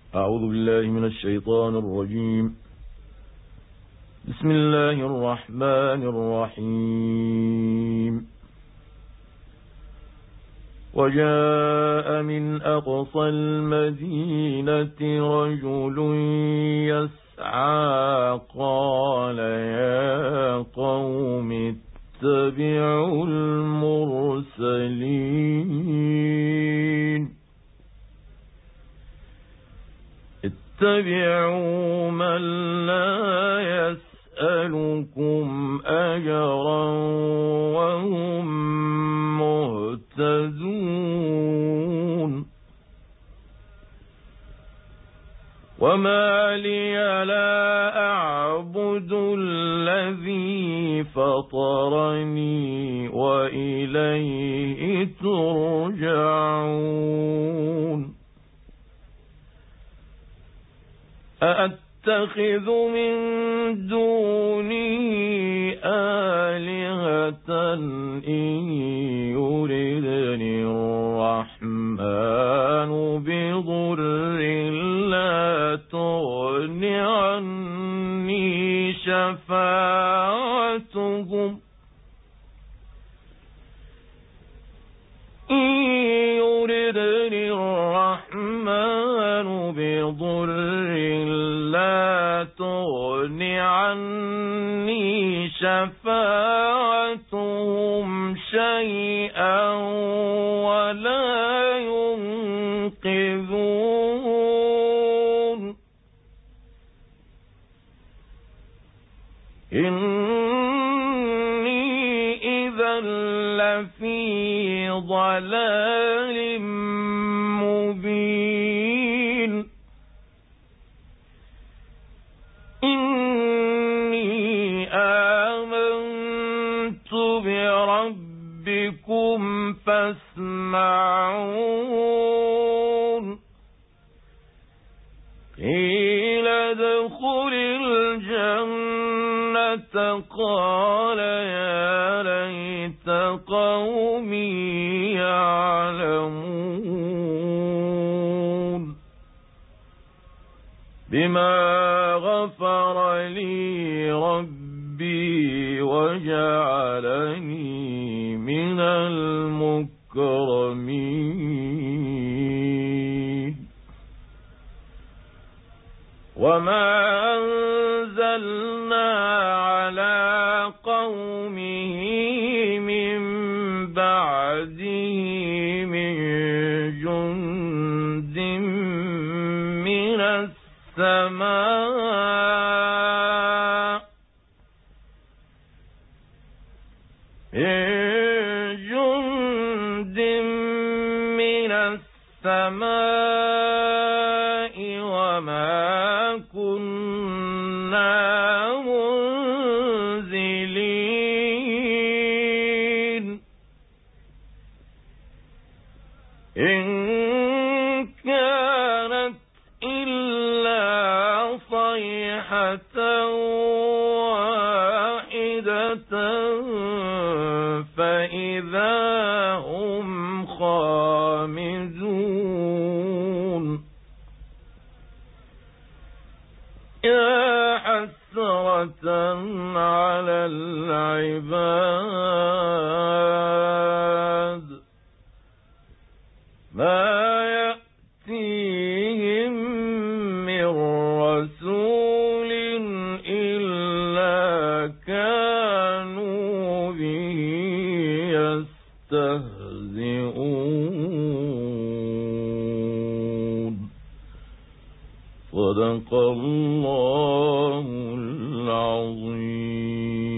أعوذ بالله من الشيطان الرجيم. بسم الله الرحمن الرحيم. وجاء من أقصى المدينة رجل يسعى قال يا قوم اتبعوا المرسلين اتبعوا من لا يسألكم أجرا وهم مهتدون. وما لي لا أعبد الذي فطرني وإليه ترجعون. أأتخذ من دونه آلهة إن يردني الرحمن بضر لا تغن عني شفاعتهم بضر لا تغن عني شفاعتهم شيئا ولا ينقذون. إني إذا لفي ضلال مبين. إني آمنت بربكم فاسمعون. قيل ادخل الجنة قال يا ليت قومي يعلمون. بما غفر لي ربي وجعلني من المكرمين. وما أنزلنا على قومه من بعده من جند من السماء وما كنا منزلين. إن كانت إلا صيحة واحدة فإذا هم خامدون. يا حسرة على العباد ما يأتيهم من رسول إلا كانوا به يستهزئون. صدق الله العظيم.